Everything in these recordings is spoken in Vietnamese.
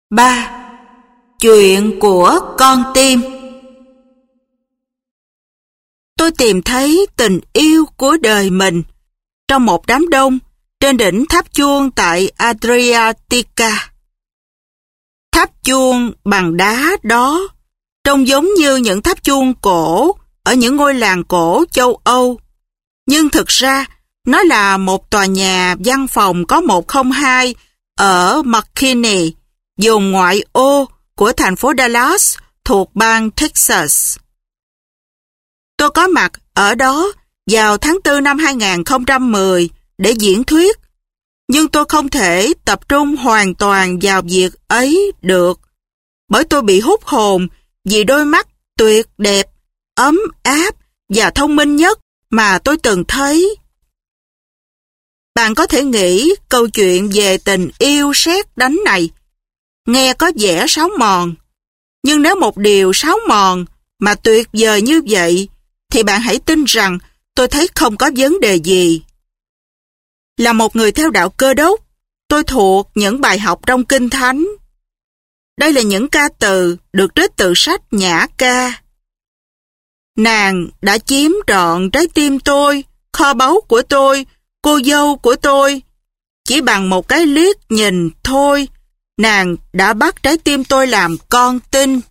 3. Chuyện của con tim. Tôi tìm thấy tình yêu của đời mình trong một đám đông trên đỉnh tháp chuông tại Adriatica. Tháp chuông bằng đá đó trông giống như những tháp chuông cổ ở những ngôi làng cổ châu Âu, nhưng thực ra nó là một tòa nhà văn phòng có 102 ở McKinney, vùng ngoại ô của thành phố Dallas thuộc bang Texas. Tôi có mặt ở đó vào tháng 4 năm 2010 để diễn thuyết, nhưng tôi không thể tập trung hoàn toàn vào việc ấy được, bởi tôi bị hút hồn vì đôi mắt tuyệt đẹp, ấm áp và thông minh nhất mà tôi từng thấy. Bạn có thể nghĩ câu chuyện về tình yêu sét đánh này nghe có vẻ sáo mòn, nhưng nếu một điều sáo mòn mà tuyệt vời như vậy, thì bạn hãy tin rằng tôi thấy không có vấn đề gì. Là một người theo đạo Cơ Đốc, tôi thuộc những bài học trong Kinh Thánh. Đây là những ca từ được trích từ sách Nhã Ca. Nàng đã chiếm trọn trái tim tôi, kho báu của tôi, cô dâu của tôi. Chỉ bằng một cái liếc nhìn thôi, nàng đã bắt trái tim tôi làm con tin.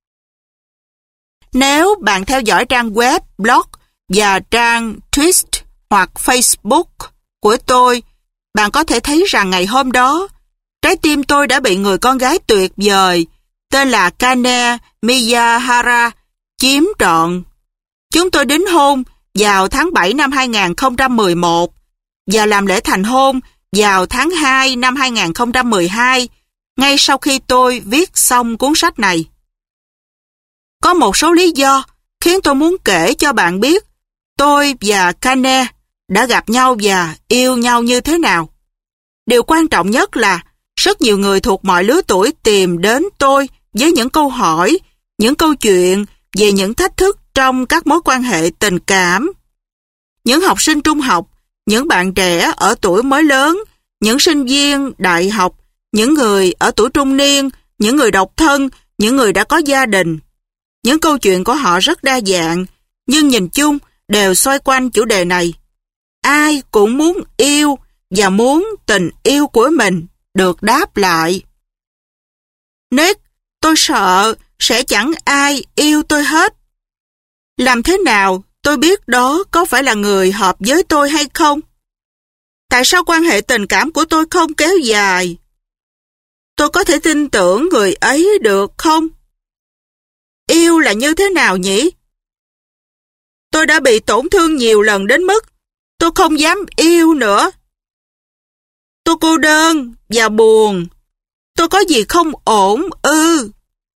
Nếu bạn theo dõi trang web, blog và trang tweet hoặc Facebook của tôi, bạn có thể thấy rằng ngày hôm đó, trái tim tôi đã bị người con gái tuyệt vời tên là Kane Miyahara chiếm trọn. Chúng tôi đính hôn vào tháng 7 năm 2011 và làm lễ thành hôn vào tháng 2 năm 2012, ngay sau khi tôi viết xong cuốn sách này. Có một số lý do khiến tôi muốn kể cho bạn biết tôi và Kane đã gặp nhau và yêu nhau như thế nào. Điều quan trọng nhất là rất nhiều người thuộc mọi lứa tuổi tìm đến tôi với những câu hỏi, những câu chuyện về những thách thức trong các mối quan hệ tình cảm. Những học sinh trung học, những bạn trẻ ở tuổi mới lớn, những sinh viên đại học, những người ở tuổi trung niên, những người độc thân, những người đã có gia đình. Những câu chuyện của họ rất đa dạng, nhưng nhìn chung đều xoay quanh chủ đề này. Ai cũng muốn yêu và muốn tình yêu của mình được đáp lại. Nick, tôi sợ sẽ chẳng ai yêu tôi hết. Làm thế nào tôi biết đó có phải là người hợp với tôi hay không? Tại sao quan hệ tình cảm của tôi không kéo dài? Tôi có thể tin tưởng người ấy được không? Yêu là như thế nào nhỉ? Tôi đã bị tổn thương nhiều lần đến mức tôi không dám yêu nữa. Tôi cô đơn và buồn. Tôi có gì không ổn ư?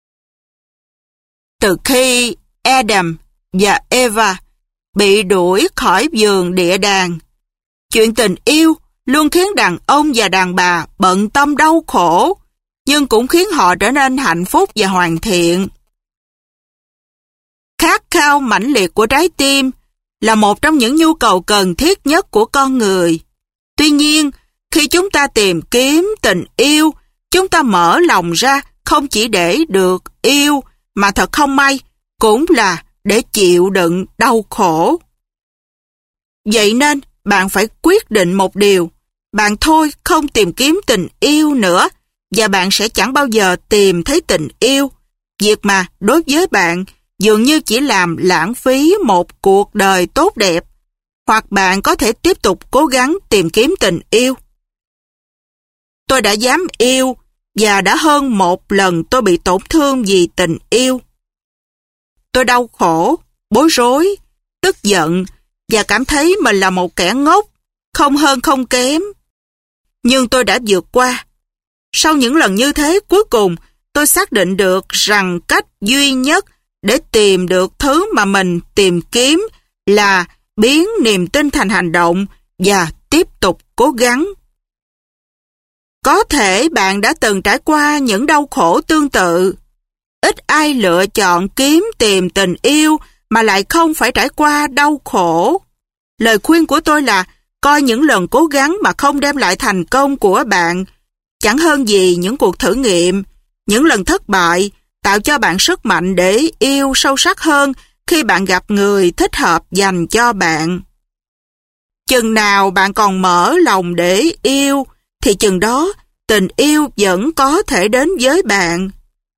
Từ khi Adam và Eva bị đuổi khỏi vườn địa đàng, chuyện tình yêu luôn khiến đàn ông và đàn bà bận tâm đau khổ, nhưng cũng khiến họ trở nên hạnh phúc và hoàn thiện. Khát khao mãnh liệt của trái tim là một trong những nhu cầu cần thiết nhất của con người. Tuy nhiên, khi chúng ta tìm kiếm tình yêu, chúng ta mở lòng ra không chỉ để được yêu, mà thật không may, cũng là để chịu đựng đau khổ. Vậy nên, bạn phải quyết định một điều. Bạn thôi không tìm kiếm tình yêu nữa, và bạn sẽ chẳng bao giờ tìm thấy tình yêu. Việc mà đối với bạn dường như chỉ làm lãng phí một cuộc đời tốt đẹp, hoặc bạn có thể tiếp tục cố gắng tìm kiếm tình yêu. Tôi đã dám yêu, và đã hơn một lần tôi bị tổn thương vì tình yêu. Tôi đau khổ, bối rối, tức giận, và cảm thấy mình là một kẻ ngốc, không hơn không kém. Nhưng tôi đã vượt qua. Sau những lần như thế, cuối cùng tôi xác định được rằng cách duy nhất để tìm được thứ mà mình tìm kiếm là biến niềm tin thành hành động và tiếp tục cố gắng. Có thể bạn đã từng trải qua những đau khổ tương tự. Ít ai lựa chọn kiếm tìm tình yêu mà lại không phải trải qua đau khổ. Lời khuyên của tôi là coi những lần cố gắng mà không đem lại thành công của bạn chẳng hơn gì những cuộc thử nghiệm, Những lần thất bại tạo cho bạn sức mạnh để yêu sâu sắc hơn khi bạn gặp người thích hợp dành cho bạn. Chừng nào bạn còn mở lòng để yêu, thì chừng đó tình yêu vẫn có thể đến với bạn.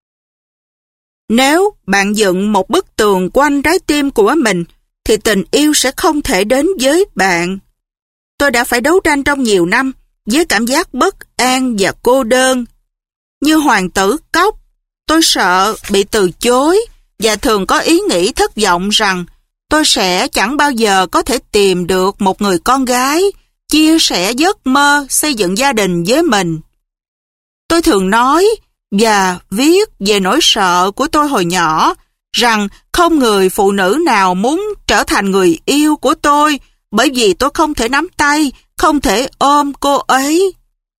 Nếu bạn dựng một bức tường quanh trái tim của mình, thì tình yêu sẽ không thể đến với bạn. Tôi đã phải đấu tranh trong nhiều năm với cảm giác bất an và cô đơn. Như hoàng tử cóc, tôi sợ bị từ chối và thường có ý nghĩ thất vọng rằng tôi sẽ chẳng bao giờ có thể tìm được một người con gái chia sẻ giấc mơ xây dựng gia đình với mình. Tôi thường nói và viết về nỗi sợ của tôi hồi nhỏ rằng không người phụ nữ nào muốn trở thành người yêu của tôi bởi vì tôi không thể nắm tay, không thể ôm cô ấy.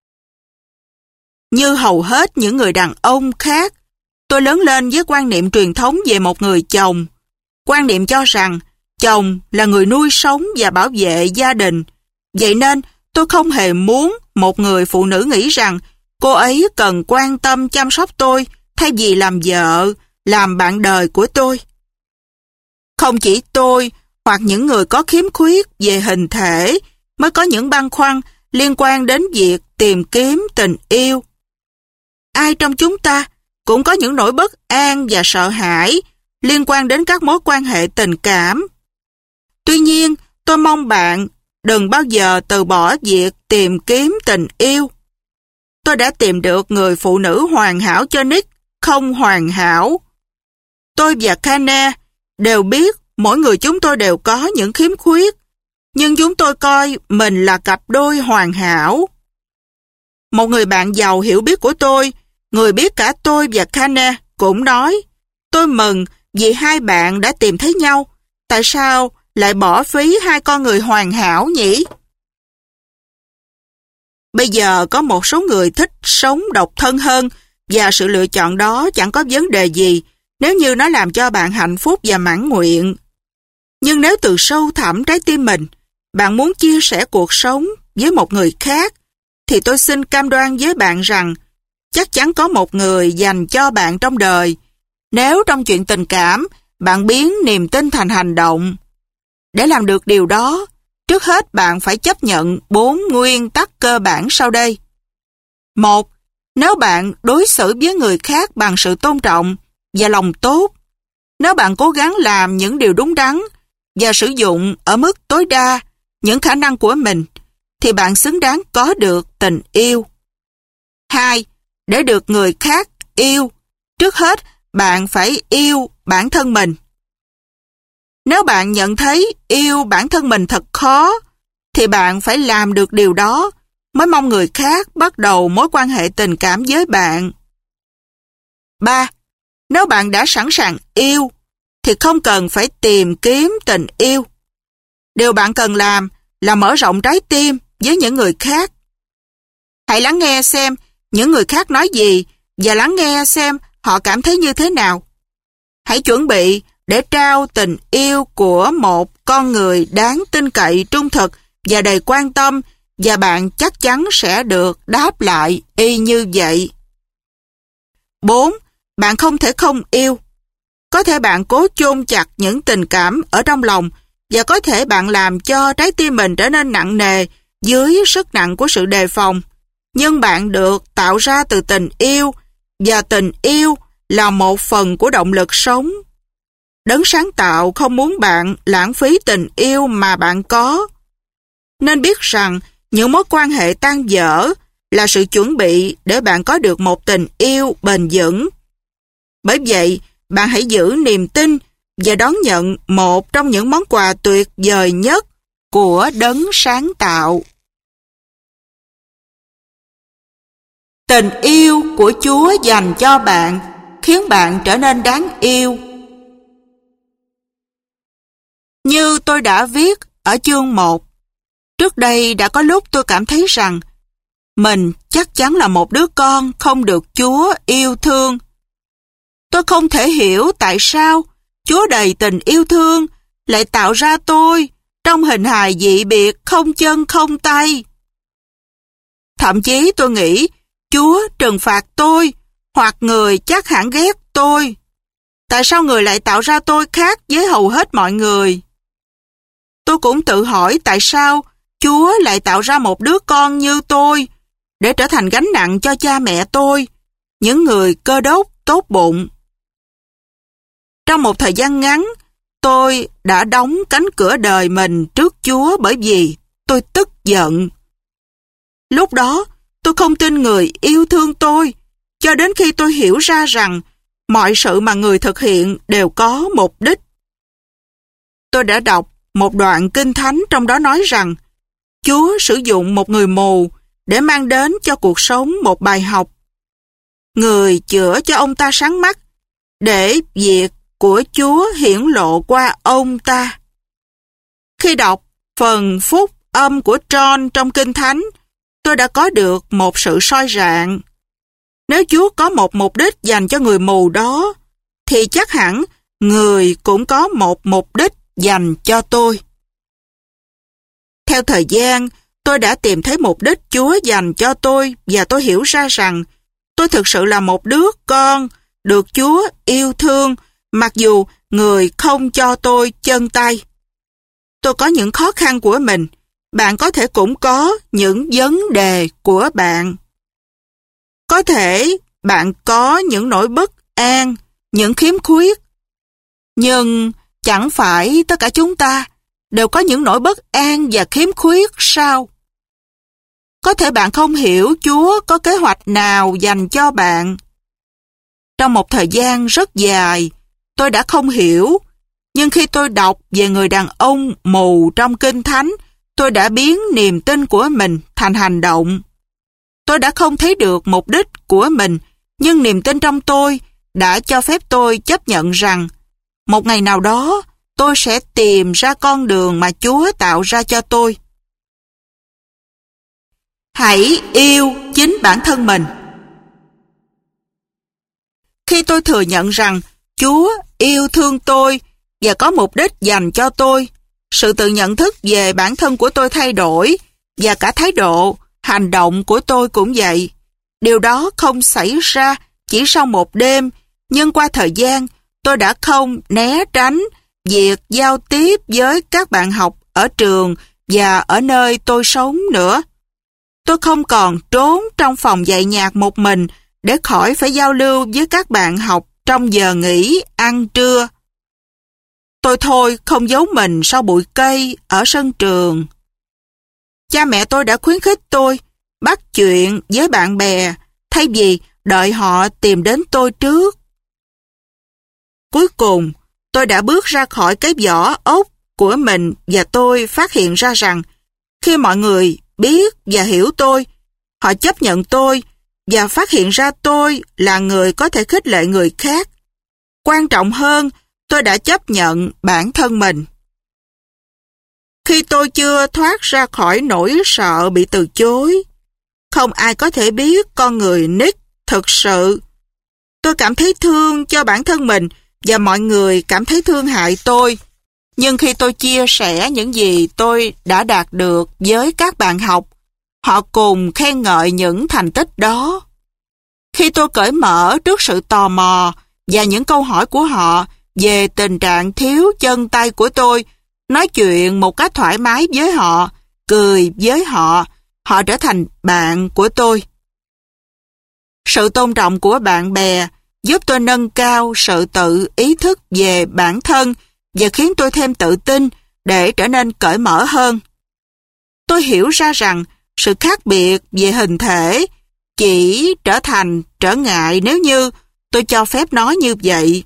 Như hầu hết những người đàn ông khác, tôi lớn lên với quan niệm truyền thống về một người chồng. Quan niệm cho rằng chồng là người nuôi sống và bảo vệ gia đình. Vậy nên tôi không hề muốn một người phụ nữ nghĩ rằng cô ấy cần quan tâm chăm sóc tôi thay vì làm vợ, làm bạn đời của tôi. Không chỉ tôi hoặc những người có khiếm khuyết về hình thể mới có những băn khoăn liên quan đến việc tìm kiếm tình yêu. Ai trong chúng ta cũng có những nỗi bất an và sợ hãi liên quan đến các mối quan hệ tình cảm. Tuy nhiên, tôi mong bạn đừng bao giờ từ bỏ việc tìm kiếm tình yêu. Tôi đã tìm được người phụ nữ hoàn hảo cho Nick không hoàn hảo. Tôi và Kane đều biết mỗi người chúng tôi đều có những khiếm khuyết, nhưng chúng tôi coi mình là cặp đôi hoàn hảo. Một người bạn giàu hiểu biết của tôi, người biết cả tôi và Kane, cũng nói, tôi mừng vì hai bạn đã tìm thấy nhau. Tại sao lại bỏ phí hai con người hoàn hảo nhỉ? Bây giờ có một số người thích sống độc thân hơn và sự lựa chọn đó chẳng có vấn đề gì nếu như nó làm cho bạn hạnh phúc và mãn nguyện. Nhưng nếu từ sâu thẳm trái tim mình, bạn muốn chia sẻ cuộc sống với một người khác, thì tôi xin cam đoan với bạn rằng chắc chắn có một người dành cho bạn trong đời. Nếu trong chuyện tình cảm, bạn biến niềm tin thành hành động. Để làm được điều đó, trước hết bạn phải chấp nhận 4 nguyên tắc cơ bản sau đây. 1. Nếu bạn đối xử với người khác bằng sự tôn trọng và lòng tốt, nếu bạn cố gắng làm những điều đúng đắn và sử dụng ở mức tối đa những khả năng của mình, thì bạn xứng đáng có được tình yêu. 2. Để được người khác yêu, trước hết bạn phải yêu bản thân mình. Nếu bạn nhận thấy yêu bản thân mình thật khó, thì bạn phải làm được điều đó mới mong người khác bắt đầu mối quan hệ tình cảm với bạn. 3. Nếu bạn đã sẵn sàng yêu, thì không cần phải tìm kiếm tình yêu. Điều bạn cần làm là mở rộng trái tim với những người khác. Hãy lắng nghe xem những người khác nói gì và lắng nghe xem họ cảm thấy như thế nào. Hãy chuẩn bị để trao tình yêu của một con người đáng tin cậy, trung thực và đầy quan tâm, và bạn chắc chắn sẽ được đáp lại y như vậy. 4. Bạn không thể không yêu. Có thể bạn cố chôn chặt những tình cảm ở trong lòng, và có thể bạn làm cho trái tim mình trở nên nặng nề dưới sức nặng của sự đề phòng. Nhưng bạn được tạo ra từ tình yêu, và tình yêu là một phần của động lực sống. Đấng sáng tạo không muốn bạn lãng phí tình yêu mà bạn có. Nên biết rằng những mối quan hệ tan vỡ là sự chuẩn bị để bạn có được một tình yêu bền vững. Bởi vậy, bạn hãy giữ niềm tin và đón nhận một trong những món quà tuyệt vời nhất của đấng sáng tạo. Tình yêu của Chúa dành cho bạn khiến bạn trở nên đáng yêu. Như tôi đã viết ở chương 1, trước đây đã có lúc tôi cảm thấy rằng mình chắc chắn là một đứa con không được Chúa yêu thương. Tôi không thể hiểu tại sao Chúa đầy tình yêu thương lại tạo ra tôi trong hình hài dị biệt không chân không tay. Thậm chí tôi nghĩ Chúa trừng phạt tôi hoặc người chắc hẳn ghét tôi. Tại sao người lại tạo ra tôi khác với hầu hết mọi người? Tôi cũng tự hỏi tại sao Chúa lại tạo ra một đứa con như tôi để trở thành gánh nặng cho cha mẹ tôi, những người Cơ Đốc tốt bụng. Trong một thời gian ngắn, tôi đã đóng cánh cửa đời mình trước Chúa bởi vì tôi tức giận. Lúc đó, tôi không tin người yêu thương tôi, cho đến khi tôi hiểu ra rằng mọi sự mà người thực hiện đều có mục đích. Tôi đã đọc một đoạn kinh thánh trong đó nói rằng Chúa sử dụng một người mù để mang đến cho cuộc sống một bài học. Người chữa cho ông ta sáng mắt để việc của Chúa hiển lộ qua ông ta. Khi đọc phần phúc âm của John trong kinh thánh, tôi đã có được một sự soi rạng. Nếu Chúa có một mục đích dành cho người mù đó, thì chắc hẳn người cũng có một mục đích dành cho tôi. Theo thời gian, tôi đã tìm thấy mục đích Chúa dành cho tôi và tôi hiểu ra rằng tôi thực sự là một đứa con được Chúa yêu thương mặc dù người không cho tôi chân tay. Tôi có những khó khăn của mình, bạn có thể cũng có những vấn đề của bạn. Có thể bạn có những nỗi bất an, những khiếm khuyết. Nhưng chẳng phải tất cả chúng ta đều có những nỗi bất an và khiếm khuyết sao? Có thể bạn không hiểu Chúa có kế hoạch nào dành cho bạn. Trong một thời gian rất dài, tôi đã không hiểu, nhưng khi tôi đọc về người đàn ông mù trong Kinh Thánh, tôi đã biến niềm tin của mình thành hành động. Tôi đã không thấy được mục đích của mình, nhưng niềm tin trong tôi đã cho phép tôi chấp nhận rằng một ngày nào đó tôi sẽ tìm ra con đường mà Chúa tạo ra cho tôi. Hãy yêu chính bản thân mình. Khi tôi thừa nhận rằng Chúa yêu thương tôi và có mục đích dành cho tôi, sự tự nhận thức về bản thân của tôi thay đổi và cả thái độ, hành động của tôi cũng vậy. Điều đó không xảy ra chỉ sau một đêm, nhưng qua thời gian tôi đã không né tránh việc giao tiếp với các bạn học ở trường và ở nơi tôi sống nữa. Tôi không còn trốn trong phòng dạy nhạc một mình để khỏi phải giao lưu với các bạn học trong giờ nghỉ ăn trưa. Tôi thôi không giấu mình sau bụi cây ở sân trường. Cha mẹ tôi đã khuyến khích tôi bắt chuyện với bạn bè thay vì đợi họ tìm đến tôi trước. Cuối cùng, tôi đã bước ra khỏi cái vỏ ốc của mình và tôi phát hiện ra rằng khi mọi người biết và hiểu tôi, họ chấp nhận tôi và phát hiện ra tôi là người có thể khích lệ người khác. Quan trọng hơn, tôi đã chấp nhận bản thân mình. Khi tôi chưa thoát ra khỏi nỗi sợ bị từ chối, không ai có thể biết con người Nick thực sự. Tôi cảm thấy thương cho bản thân mình và mọi người cảm thấy thương hại tôi. Nhưng khi tôi chia sẻ những gì tôi đã đạt được với các bạn học, họ cùng khen ngợi những thành tích đó. Khi tôi cởi mở trước sự tò mò và những câu hỏi của họ về tình trạng thiếu chân tay của tôi, nói chuyện một cách thoải mái với họ, cười với họ, họ trở thành bạn của tôi. Sự tôn trọng của bạn bè giúp tôi nâng cao sự tự ý thức về bản thân và khiến tôi thêm tự tin để trở nên cởi mở hơn. Tôi hiểu ra rằng sự khác biệt về hình thể chỉ trở thành trở ngại nếu như tôi cho phép nó như vậy.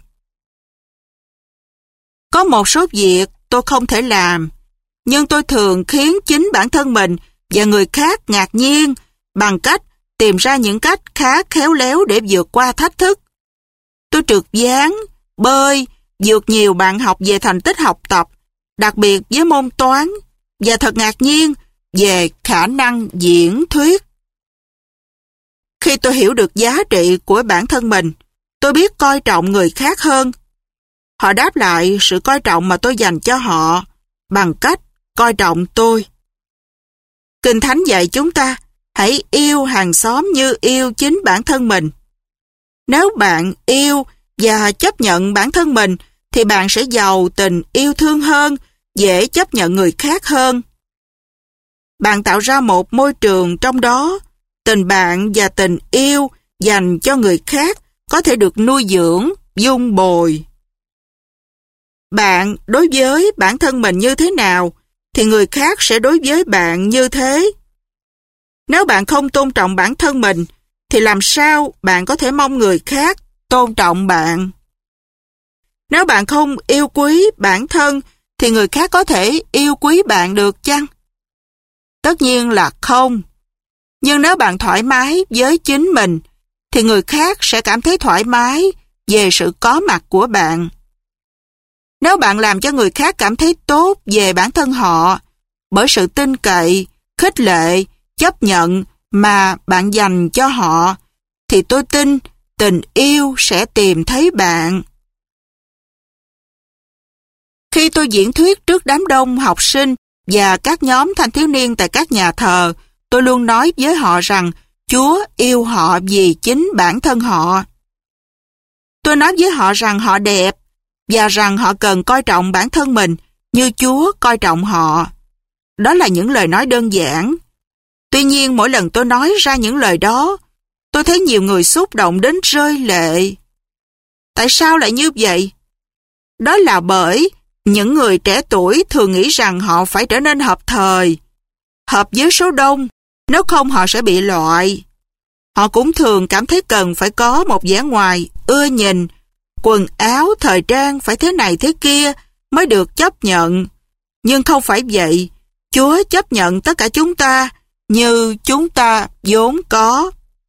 Có một số việc tôi không thể làm, nhưng tôi thường khiến chính bản thân mình và người khác ngạc nhiên bằng cách tìm ra những cách khá khéo léo để vượt qua thách thức. Tôi trượt ván, bơi, vượt nhiều bạn học về thành tích học tập, đặc biệt với môn toán, và thật ngạc nhiên về khả năng diễn thuyết. Khi tôi hiểu được giá trị của bản thân mình, tôi biết coi trọng người khác hơn. Họ đáp lại sự coi trọng mà tôi dành cho họ bằng cách coi trọng tôi. Kinh Thánh dạy chúng ta hãy yêu hàng xóm như yêu chính bản thân mình. Nếu bạn yêu và chấp nhận bản thân mình, thì bạn sẽ giàu tình yêu thương hơn, dễ chấp nhận người khác hơn. Bạn tạo ra một môi trường trong đó, tình bạn và tình yêu dành cho người khác có thể được nuôi dưỡng, dung bồi. Bạn đối với bản thân mình như thế nào, thì người khác sẽ đối với bạn như thế. Nếu bạn không tôn trọng bản thân mình, thì làm sao bạn có thể mong người khác tôn trọng bạn? Nếu bạn không yêu quý bản thân, thì người khác có thể yêu quý bạn được chăng? Tất nhiên là không. Nhưng nếu bạn thoải mái với chính mình, thì người khác sẽ cảm thấy thoải mái về sự có mặt của bạn. Nếu bạn làm cho người khác cảm thấy tốt về bản thân họ, bởi sự tin cậy, khích lệ, chấp nhận mà bạn dành cho họ, thì tôi tin tình yêu sẽ tìm thấy bạn. Khi tôi diễn thuyết trước đám đông học sinh và các nhóm thanh thiếu niên tại các nhà thờ, tôi luôn nói với họ rằng Chúa yêu họ vì chính bản thân họ. Tôi nói với họ rằng họ đẹp và rằng họ cần coi trọng bản thân mình như Chúa coi trọng họ. Đó là những lời nói đơn giản. Tuy nhiên, mỗi lần tôi nói ra những lời đó, tôi thấy nhiều người xúc động đến rơi lệ. Tại sao lại như vậy? Đó là bởi những người trẻ tuổi thường nghĩ rằng họ phải trở nên hợp thời, hợp với số đông, nếu không họ sẽ bị loại. Họ cũng thường cảm thấy cần phải có một vẻ ngoài ưa nhìn, quần áo, thời trang phải thế này thế kia mới được chấp nhận. Nhưng không phải vậy, Chúa chấp nhận tất cả chúng ta như chúng ta vốn có.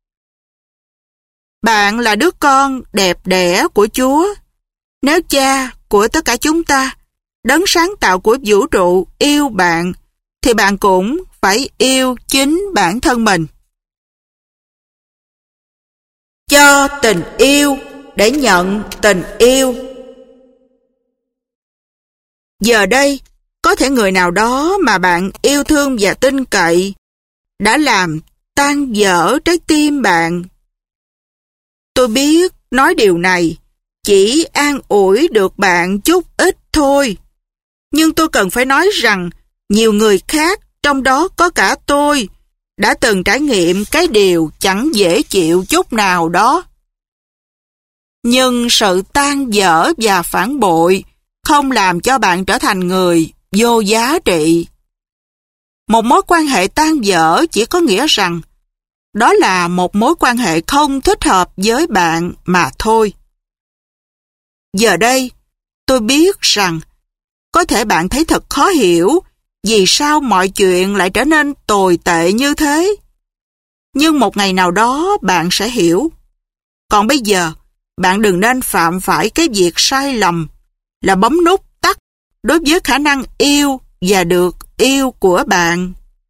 Bạn là đứa con đẹp đẽ của Chúa. Nếu Cha của tất cả chúng ta, đấng sáng tạo của vũ trụ yêu bạn, thì bạn cũng phải yêu chính bản thân mình. Cho tình yêu để nhận tình yêu. Giờ đây, có thể người nào đó mà bạn yêu thương và tin cậy đã làm tan vỡ trái tim bạn. Tôi biết nói điều này chỉ an ủi được bạn chút ít thôi. Nhưng tôi cần phải nói rằng nhiều người khác, trong đó có cả tôi, đã từng trải nghiệm cái điều chẳng dễ chịu chút nào đó. Nhưng sự tan vỡ và phản bội không làm cho bạn trở thành người vô giá trị. Một mối quan hệ tan vỡ chỉ có nghĩa rằng đó là một mối quan hệ không thích hợp với bạn mà thôi. Giờ đây, tôi biết rằng có thể bạn thấy thật khó hiểu vì sao mọi chuyện lại trở nên tồi tệ như thế. Nhưng một ngày nào đó bạn sẽ hiểu. Còn bây giờ, bạn đừng nên phạm phải cái việc sai lầm là bấm nút tắt đối với khả năng yêu và được yêu của bạn.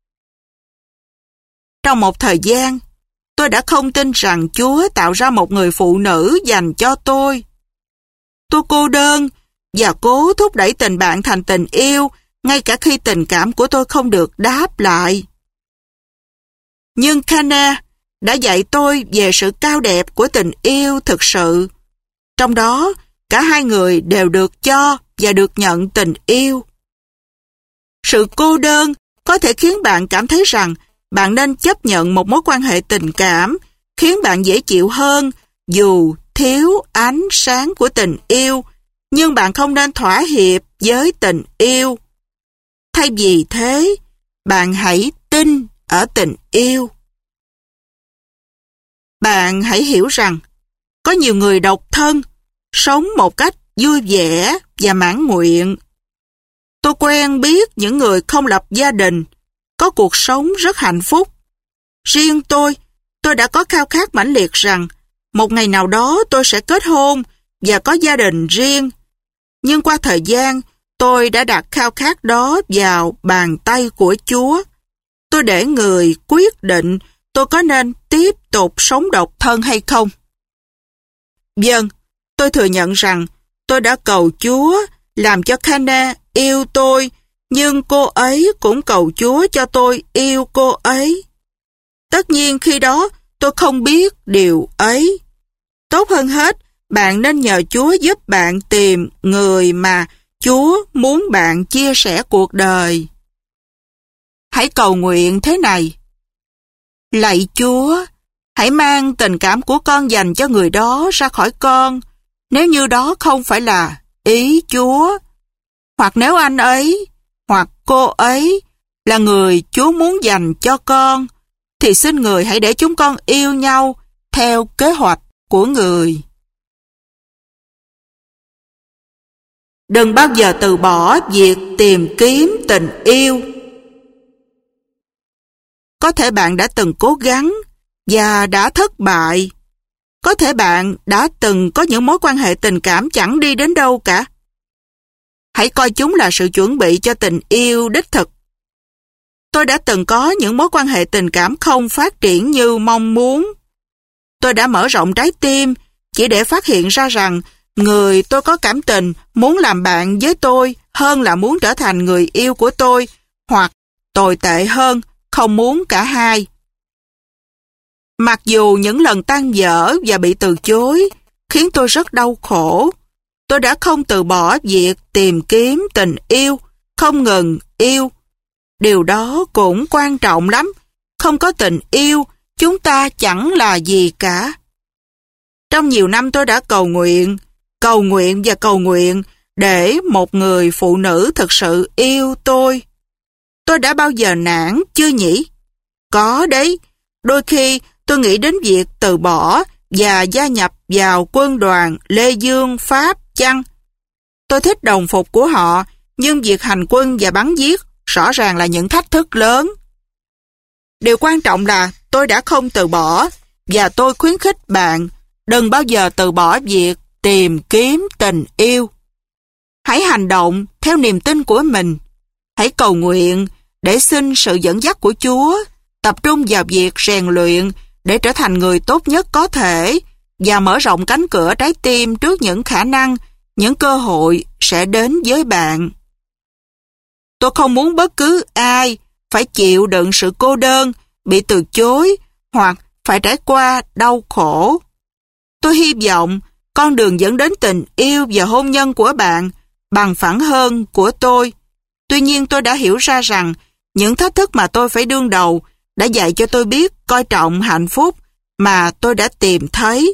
Trong một thời gian, tôi đã không tin rằng Chúa tạo ra một người phụ nữ dành cho tôi. Tôi cô đơn và cố thúc đẩy tình bạn thành tình yêu ngay cả khi tình cảm của tôi không được đáp lại. Nhưng Cana đã dạy tôi về sự cao đẹp của tình yêu thực sự. Trong đó, cả hai người đều được cho và được nhận tình yêu. Sự cô đơn có thể khiến bạn cảm thấy rằng bạn nên chấp nhận một mối quan hệ tình cảm, khiến bạn dễ chịu hơn dù thiếu ánh sáng của tình yêu, nhưng bạn không nên thỏa hiệp với tình yêu. Thay vì thế, bạn hãy tin ở tình yêu. Bạn hãy hiểu rằng, có nhiều người độc thân, sống một cách vui vẻ và mãn nguyện. Tôi quen biết những người không lập gia đình, có cuộc sống rất hạnh phúc. Riêng tôi đã có khao khát mãnh liệt rằng, một ngày nào đó tôi sẽ kết hôn và có gia đình riêng. Nhưng qua thời gian, tôi đã đặt khao khát đó vào bàn tay của Chúa. Tôi để người quyết định tôi có nên tiếp tục sống độc thân hay không. Vâng, tôi thừa nhận rằng tôi đã cầu Chúa làm cho Cana yêu tôi, nhưng cô ấy cũng cầu Chúa cho tôi yêu cô ấy. Tất nhiên khi đó tôi không biết điều ấy. Tốt hơn hết, bạn nên nhờ Chúa giúp bạn tìm người mà Chúa muốn bạn chia sẻ cuộc đời. Hãy cầu nguyện thế này: Lạy Chúa, hãy mang tình cảm của con dành cho người đó ra khỏi con, nếu như đó không phải là ý Chúa. Hoặc nếu anh ấy, hoặc cô ấy là người Chúa muốn dành cho con, thì xin Người hãy để chúng con yêu nhau theo kế hoạch của Người. Đừng bao giờ từ bỏ việc tìm kiếm tình yêu. Có thể bạn đã từng cố gắng và đã thất bại. Có thể bạn đã từng có những mối quan hệ tình cảm chẳng đi đến đâu cả. Hãy coi chúng là sự chuẩn bị cho tình yêu đích thực. Tôi đã từng có những mối quan hệ tình cảm không phát triển như mong muốn. Tôi đã mở rộng trái tim chỉ để phát hiện ra rằng người tôi có cảm tình muốn làm bạn với tôi hơn là muốn trở thành người yêu của tôi, hoặc tồi tệ hơn, không muốn cả hai. Mặc dù những lần tan vỡ và bị từ chối khiến tôi rất đau khổ, tôi đã không từ bỏ việc tìm kiếm tình yêu, không ngừng yêu. Điều đó cũng quan trọng lắm. Không có tình yêu, chúng ta chẳng là gì cả. Trong nhiều năm tôi đã cầu nguyện và cầu nguyện để một người phụ nữ thực sự yêu tôi. Tôi đã bao giờ nản chưa nhỉ? Có đấy. Đôi khi tôi nghĩ đến việc từ bỏ và gia nhập vào quân đoàn Lê Dương Pháp chăng? Tôi thích đồng phục của họ, nhưng việc hành quân và bắn giết rõ ràng là những thách thức lớn. Điều quan trọng là tôi đã không từ bỏ, và tôi khuyến khích bạn đừng bao giờ từ bỏ việc tìm kiếm tình yêu. Hãy hành động theo niềm tin của mình. Hãy cầu nguyện để xin sự dẫn dắt của Chúa, tập trung vào việc rèn luyện để trở thành người tốt nhất có thể và mở rộng cánh cửa trái tim trước những khả năng, những cơ hội sẽ đến với bạn. Tôi không muốn bất cứ ai phải chịu đựng sự cô đơn, bị từ chối hoặc phải trải qua đau khổ. Tôi hy vọng con đường dẫn đến tình yêu và hôn nhân của bạn bằng phẳng hơn của tôi. Tuy nhiên tôi đã hiểu ra rằng những thách thức mà tôi phải đương đầu đã dạy cho tôi biết coi trọng hạnh phúc mà tôi đã tìm thấy.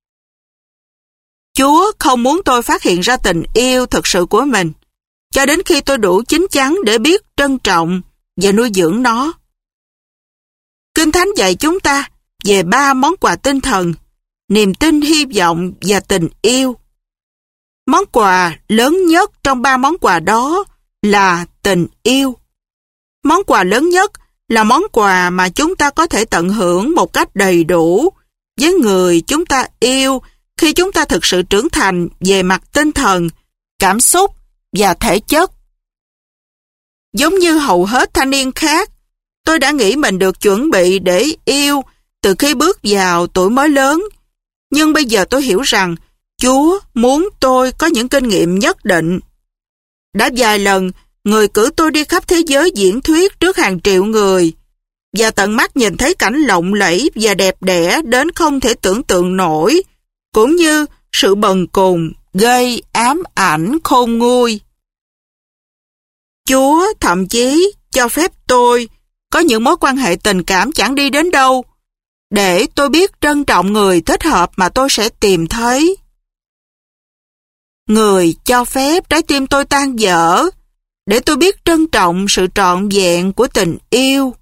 Chúa không muốn tôi phát hiện ra tình yêu thực sự của mình cho đến khi tôi đủ chín chắn để biết trân trọng và nuôi dưỡng nó. Kinh Thánh dạy chúng ta về 3 món quà tinh thần: niềm tin, hy vọng và tình yêu. Món quà lớn nhất trong 3 món quà đó là tình yêu. Món quà lớn nhất là món quà mà chúng ta có thể tận hưởng một cách đầy đủ với người chúng ta yêu khi chúng ta thực sự trưởng thành về mặt tinh thần, cảm xúc và thể chất. Giống như hầu hết thanh niên khác, tôi đã nghĩ mình được chuẩn bị để yêu từ khi bước vào tuổi mới lớn. Nhưng bây giờ tôi hiểu rằng Chúa muốn tôi có những kinh nghiệm nhất định. Đã vài lần, Người cử tôi đi khắp thế giới diễn thuyết trước hàng triệu người và tận mắt nhìn thấy cảnh lộng lẫy và đẹp đẽ đến không thể tưởng tượng nổi, cũng như sự bần cùng gây ám ảnh khôn nguôi. Chúa thậm chí cho phép tôi có những mối quan hệ tình cảm chẳng đi đến đâu, để tôi biết trân trọng người thích hợp mà tôi sẽ tìm thấy. Người cho phép trái tim tôi tan vỡ, để tôi biết trân trọng sự trọn vẹn của tình yêu.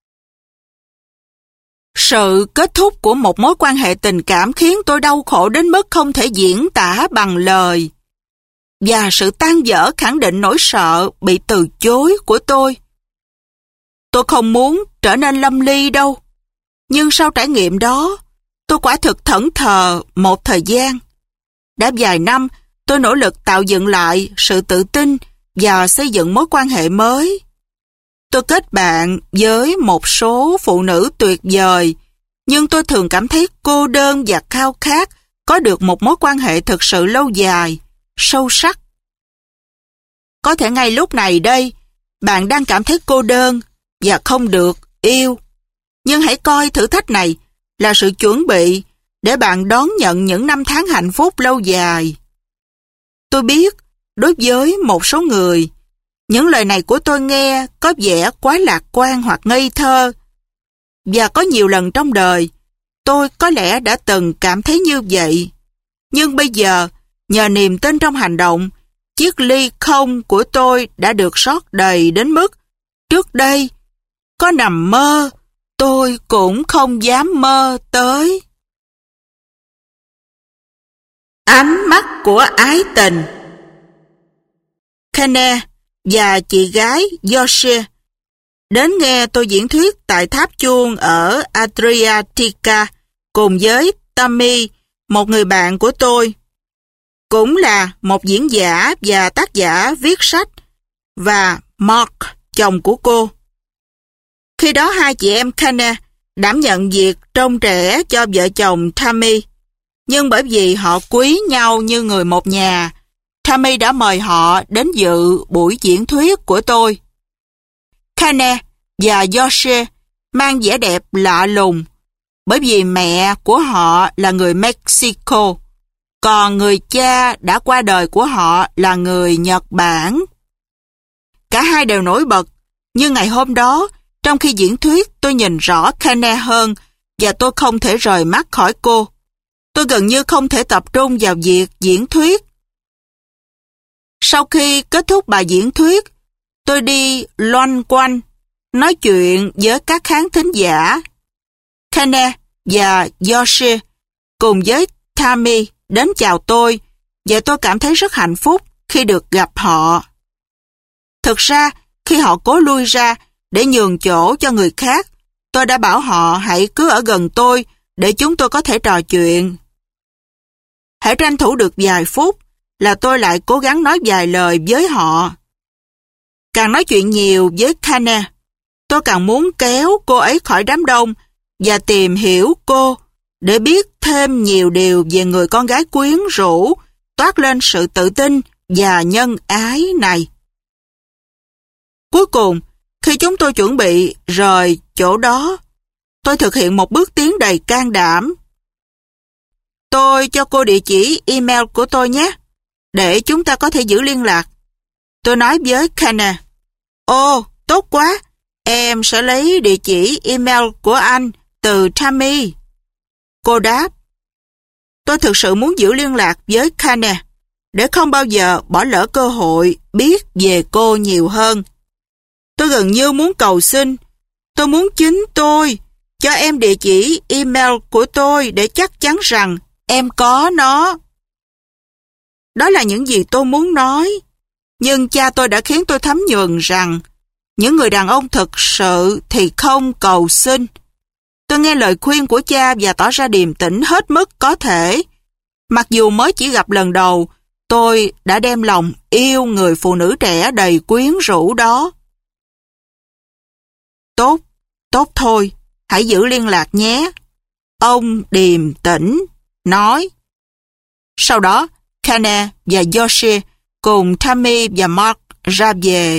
Sự kết thúc của một mối quan hệ tình cảm khiến tôi đau khổ đến mức không thể diễn tả bằng lời. Và sự tan vỡ khẳng định nỗi sợ bị từ chối của tôi. Tôi không muốn trở nên lâm ly đâu. Nhưng sau trải nghiệm đó, tôi quả thực thẫn thờ một thời gian. Đã vài năm, tôi nỗ lực tạo dựng lại sự tự tin và xây dựng mối quan hệ mới. Tôi kết bạn với một số phụ nữ tuyệt vời, nhưng tôi thường cảm thấy cô đơn và khao khát có được một mối quan hệ thực sự lâu dài, sâu sắc. Có thể ngay lúc này đây, bạn đang cảm thấy cô đơn và không được yêu. Nhưng hãy coi thử thách này là sự chuẩn bị để bạn đón nhận những năm tháng hạnh phúc lâu dài. Tôi biết, đối với một số người, những lời này của tôi nghe có vẻ quá lạc quan hoặc ngây thơ. Và có nhiều lần trong đời, tôi có lẽ đã từng cảm thấy như vậy. Nhưng bây giờ, nhờ niềm tin trong hành động, chiếc ly không của tôi đã được rót đầy đến mức trước đây, có nằm mơ, tôi cũng không dám mơ tới. Ánh mắt của ái tình. Kane và chị gái Yoshi đến nghe tôi diễn thuyết tại tháp chuông ở Adriatica cùng với Tammy, một người bạn của tôi, cũng là một diễn giả và tác giả viết sách, và Mark, chồng của cô. Khi đó hai chị em Kane đảm nhận việc trông trẻ cho vợ chồng Tammy, nhưng bởi vì họ quý nhau như người một nhà, Tammy đã mời họ đến dự buổi diễn thuyết của tôi. Kane và Yoshi mang vẻ đẹp lạ lùng, bởi vì mẹ của họ là người Mexico, còn người cha đã qua đời của họ là người Nhật Bản. Cả hai đều nổi bật, nhưng ngày hôm đó, trong khi diễn thuyết, tôi nhìn rõ Kane hơn và tôi không thể rời mắt khỏi cô. Tôi gần như không thể tập trung vào việc diễn thuyết. Sau khi kết thúc bài diễn thuyết, tôi đi loanh quanh, nói chuyện với các khán thính giả. Kane và Yoshi cùng với Tammy đến chào tôi, và tôi cảm thấy rất hạnh phúc khi được gặp họ. Thực ra, khi họ cố lui ra để nhường chỗ cho người khác, tôi đã bảo họ hãy cứ ở gần tôi để chúng tôi có thể trò chuyện. Hãy tranh thủ được vài phút là tôi lại cố gắng nói vài lời với họ. Càng nói chuyện nhiều với Kane, tôi càng muốn kéo cô ấy khỏi đám đông và tìm hiểu cô để biết thêm nhiều điều về người con gái quyến rũ, toát lên sự tự tin và nhân ái này. Cuối cùng, khi chúng tôi chuẩn bị rời chỗ đó, tôi thực hiện một bước tiến đầy can đảm. Tôi cho cô địa chỉ email của tôi nhé, để chúng ta có thể giữ liên lạc. Tôi nói với Kane, ồ, tốt quá, em sẽ lấy địa chỉ email của anh từ Tammy. Cô đáp, tôi thực sự muốn giữ liên lạc với Kane, để không bao giờ bỏ lỡ cơ hội biết về cô nhiều hơn. Tôi gần như muốn cầu xin, tôi muốn chính tôi cho em địa chỉ email của tôi để chắc chắn rằng em có nó. Đó là những gì tôi muốn nói. Nhưng cha tôi đã khiến tôi thấm nhuần rằng những người đàn ông thực sự thì không cầu xin. Tôi nghe lời khuyên của cha và tỏ ra điềm tĩnh hết mức có thể. Mặc dù mới chỉ gặp lần đầu, tôi đã đem lòng yêu người phụ nữ trẻ đầy quyến rũ đó. Tốt, tốt thôi, hãy giữ liên lạc nhé. Ông điềm tĩnh nói. Sau đó, Kane và Yoshi cùng Tammy và Mark ra về.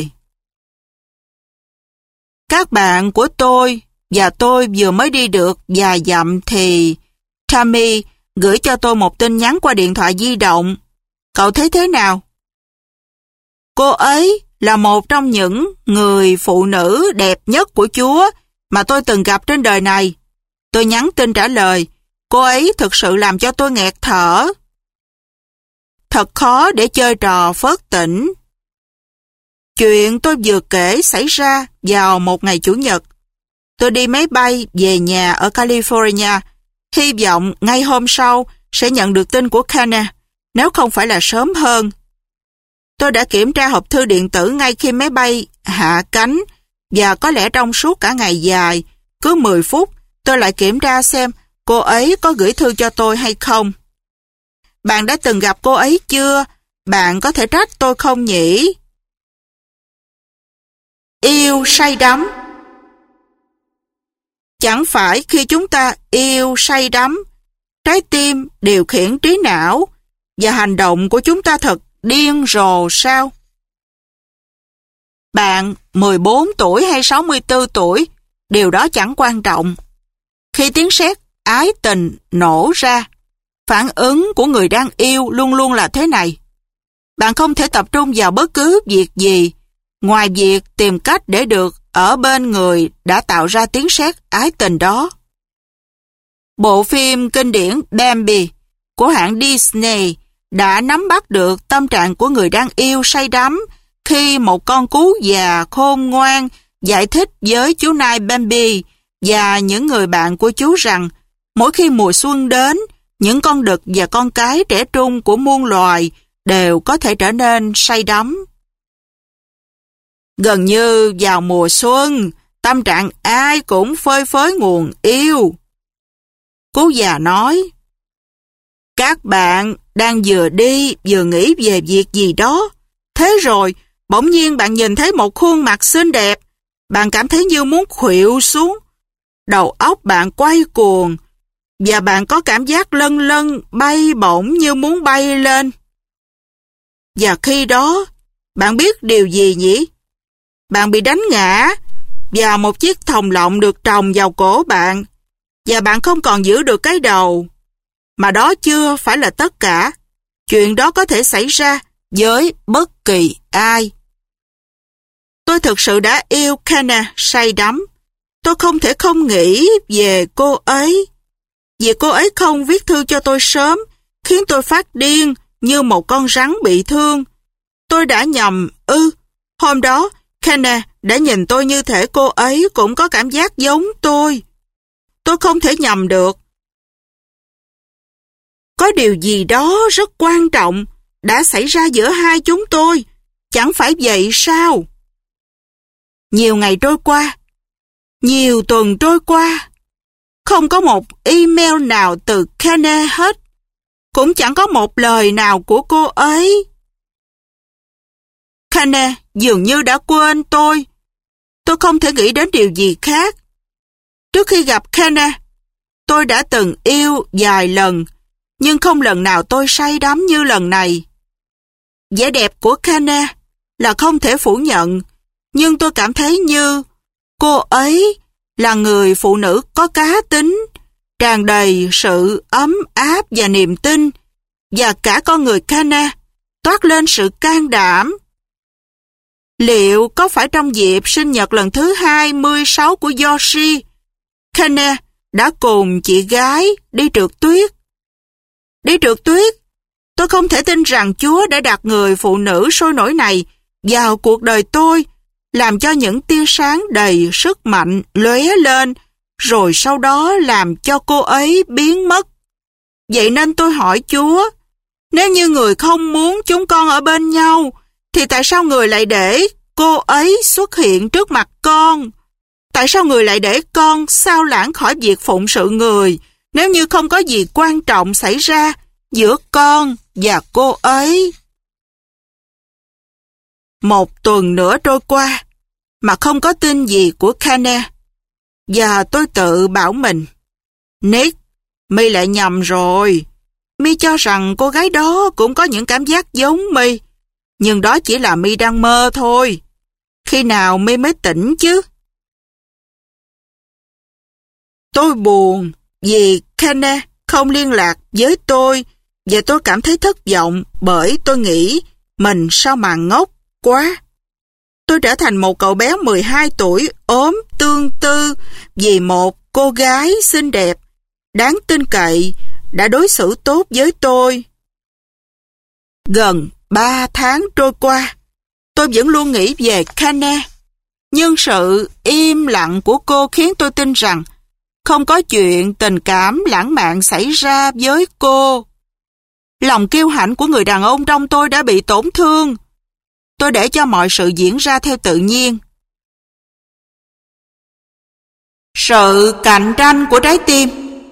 Các bạn của tôi và tôi vừa mới đi được vài dặm thì Tammy gửi cho tôi một tin nhắn qua điện thoại di động. Cậu thấy thế nào? Cô ấy là một trong những người phụ nữ đẹp nhất của Chúa mà tôi từng gặp trên đời này. Tôi nhắn tin trả lời, cô ấy thực sự làm cho tôi nghẹt thở. Thật khó để chơi trò phớt tỉnh. Chuyện tôi vừa kể xảy ra vào một ngày Chủ nhật. Tôi đi máy bay về nhà ở California, hy vọng ngay hôm sau sẽ nhận được tin của Kane, nếu không phải là sớm hơn. Tôi đã kiểm tra hộp thư điện tử ngay khi máy bay hạ cánh, và có lẽ trong suốt cả ngày dài, cứ 10 phút, tôi lại kiểm tra xem cô ấy có gửi thư cho tôi hay không. Bạn đã từng gặp cô ấy chưa? Bạn có thể trách tôi không nhỉ? Yêu say đắm. Chẳng phải khi chúng ta yêu say đắm, trái tim điều khiển trí não và hành động của chúng ta thật điên rồ sao? Bạn 14 tuổi hay 64 tuổi, điều đó chẳng quan trọng. Khi tiếng sét ái tình nổ ra. Phản ứng của người đang yêu luôn luôn là thế này. Bạn không thể tập trung vào bất cứ việc gì, ngoài việc tìm cách để được ở bên người đã tạo ra tiếng sét ái tình đó. Bộ phim kinh điển Bambi của hãng Disney đã nắm bắt được tâm trạng của người đang yêu say đắm khi một con cú già khôn ngoan giải thích với chú nai Bambi và những người bạn của chú rằng mỗi khi mùa xuân đến, những con đực và con cái trẻ trung của muôn loài đều có thể trở nên say đắm. Gần như vào mùa xuân, tâm trạng ai cũng phơi phới nguồn yêu. Cú già nói, các bạn đang vừa đi vừa nghĩ về việc gì đó. Thế rồi, bỗng nhiên bạn nhìn thấy một khuôn mặt xinh đẹp. Bạn cảm thấy như muốn khuỵu xuống. Đầu óc bạn quay cuồng và bạn có cảm giác lân lân bay bổng như muốn bay lên. Và khi đó, bạn biết điều gì nhỉ? Bạn bị đánh ngã và một chiếc thòng lọng được trồng vào cổ bạn và bạn không còn giữ được cái đầu. Mà đó chưa phải là tất cả. Chuyện đó có thể xảy ra với bất kỳ ai. Tôi thực sự đã yêu Kenna say đắm. Tôi không thể không nghĩ về cô ấy. Vì cô ấy không viết thư cho tôi sớm, khiến tôi phát điên như một con rắn bị thương. Tôi đã nhầm Hôm đó, Kenna đã nhìn tôi như thể cô ấy cũng có cảm giác giống tôi. Tôi không thể nhầm được. Có điều gì đó rất quan trọng đã xảy ra giữa hai chúng tôi. Chẳng phải vậy sao? Nhiều ngày trôi qua, nhiều tuần trôi qua, không có một email nào từ Kenna hết. Cũng chẳng có một lời nào của cô ấy. Kenna dường như đã quên tôi. Tôi không thể nghĩ đến điều gì khác. Trước khi gặp Kenna, tôi đã từng yêu vài lần, nhưng không lần nào tôi say đắm như lần này. Vẻ đẹp của Kenna là không thể phủ nhận, nhưng tôi cảm thấy như cô ấy là người phụ nữ có cá tính, tràn đầy sự ấm áp và niềm tin, và cả con người Kenna toát lên sự can đảm. Liệu có phải trong dịp sinh nhật lần thứ 26 của Yoshi, Kenna đã cùng chị gái đi trượt tuyết? Đi trượt tuyết? Tôi không thể tin rằng Chúa đã đặt người phụ nữ sôi nổi này vào cuộc đời tôi, làm cho những tia sáng đầy sức mạnh lóe lên, rồi sau đó làm cho cô ấy biến mất. Vậy nên tôi hỏi Chúa, nếu như người không muốn chúng con ở bên nhau, thì tại sao người lại để cô ấy xuất hiện trước mặt con? Tại sao người lại để con sao lãng khỏi việc phụng sự người, nếu như không có gì quan trọng xảy ra giữa con và cô ấy? Một tuần nữa trôi qua, mà không có tin gì của Kenna. Và tôi tự bảo mình, Nick, mi lại nhầm rồi. Mi cho rằng cô gái đó cũng có những cảm giác giống mi, nhưng đó chỉ là mi đang mơ thôi. Khi nào mi mới tỉnh chứ? Tôi buồn vì Kenna không liên lạc với tôi, và tôi cảm thấy thất vọng bởi tôi nghĩ mình sao mà ngốc quá. Tôi trở thành một cậu bé 12 tuổi ốm tương tư vì một cô gái xinh đẹp, đáng tin cậy, đã đối xử tốt với tôi. Gần 3 tháng trôi qua, tôi vẫn luôn nghĩ về Kenna, nhưng sự im lặng của cô khiến tôi tin rằng không có chuyện tình cảm lãng mạn xảy ra với cô. Lòng kiêu hãnh của người đàn ông trong tôi đã bị tổn thương. Tôi để cho mọi sự diễn ra theo tự nhiên. Sự cạnh tranh của trái tim.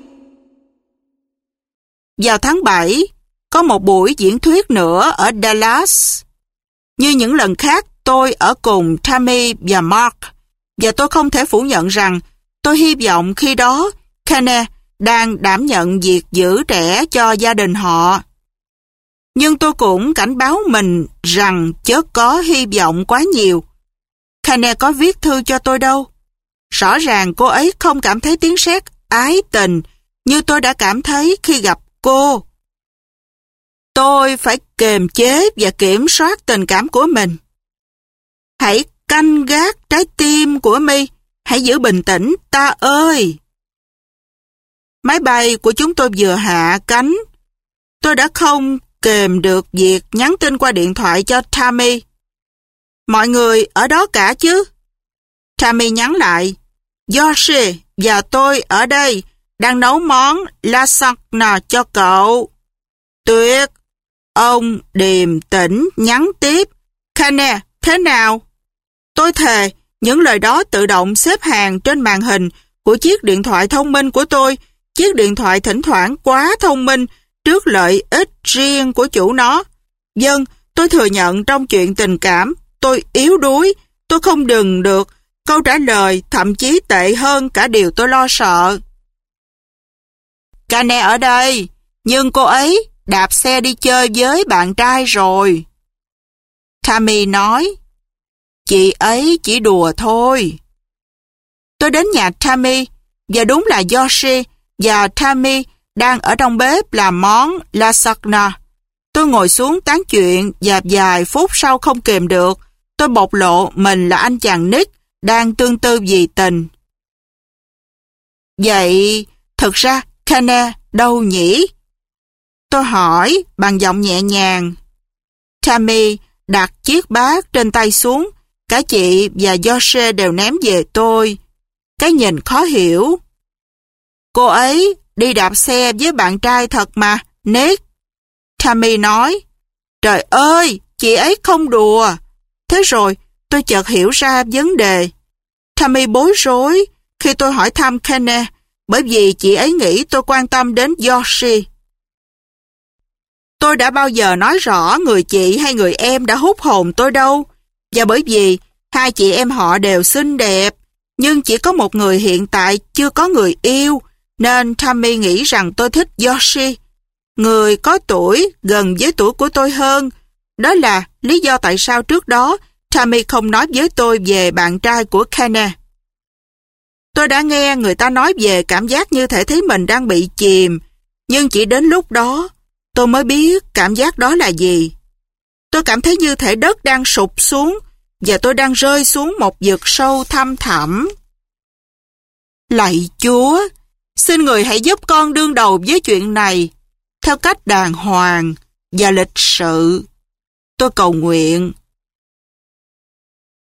Vào tháng 7, có một buổi diễn thuyết nữa ở Dallas. Như những lần khác, tôi ở cùng Tammy và Mark, và tôi không thể phủ nhận rằng tôi hy vọng khi đó Kenna đang đảm nhận việc giữ trẻ cho gia đình họ. Nhưng tôi cũng cảnh báo mình rằng chớ có hy vọng quá nhiều. Kenna có viết thư cho tôi đâu. Rõ ràng cô ấy không cảm thấy tiếng sét ái tình như tôi đã cảm thấy khi gặp cô. Tôi phải kiềm chế và kiểm soát tình cảm của mình. Hãy canh gác trái tim của mi, hãy giữ bình tĩnh ta ơi. Máy bay của chúng tôi vừa hạ cánh. Tôi đã không kềm được việc nhắn tin qua điện thoại cho Tammy. Mọi người ở đó cả chứ? Tammy nhắn lại, Yoshi và tôi ở đây đang nấu món lasagna cho cậu. Tuyệt! Ông điềm tĩnh nhắn tiếp, Kane, thế nào? Tôi thề, những lời đó tự động xếp hàng trên màn hình của chiếc điện thoại thông minh của tôi. Chiếc điện thoại thỉnh thoảng quá thông minh trước lợi ích riêng của chủ nó. Vâng, tôi thừa nhận trong chuyện tình cảm, tôi yếu đuối, tôi không đừng được. Câu trả lời thậm chí tệ hơn cả điều tôi lo sợ. Kane ở đây, nhưng cô ấy đạp xe đi chơi với bạn trai rồi. Tammy nói, chị ấy chỉ đùa thôi. Tôi đến nhà Tammy, và đúng là Yoshi và Tammy đang ở trong bếp làm món lasagna. Tôi ngồi xuống tán chuyện và vài phút sau không kìm được, tôi bộc lộ mình là anh chàng Nick đang tương tư vì tình. Vậy, thực ra Kane đâu nhỉ? Tôi hỏi bằng giọng nhẹ nhàng. Tammy đặt chiếc bát trên tay xuống, cả chị và Yoshi đều ném về tôi. Cái nhìn khó hiểu. Cô ấy đi đạp xe với bạn trai thật mà, Nick. Tammy nói, trời ơi, chị ấy không đùa. Thế rồi, tôi chợt hiểu ra vấn đề. Tammy bối rối khi tôi hỏi thăm Kane, bởi vì chị ấy nghĩ tôi quan tâm đến Yoshi. Tôi đã bao giờ nói rõ người chị hay người em đã hút hồn tôi đâu. Và bởi vì hai chị em họ đều xinh đẹp, nhưng chỉ có một người hiện tại chưa có người yêu, nên Tammy nghĩ rằng tôi thích Yoshi, người có tuổi gần với tuổi của tôi hơn. Đó là lý do tại sao trước đó Tammy không nói với tôi về bạn trai của Kane. Tôi đã nghe người ta nói về cảm giác như thể thấy mình đang bị chìm, nhưng chỉ đến lúc đó tôi mới biết cảm giác đó là gì. Tôi cảm thấy như thể đất đang sụp xuống và tôi đang rơi xuống một vực sâu thăm thẳm. Lạy Chúa, xin người hãy giúp con đương đầu với chuyện này theo cách đàng hoàng và lịch sự. Tôi cầu nguyện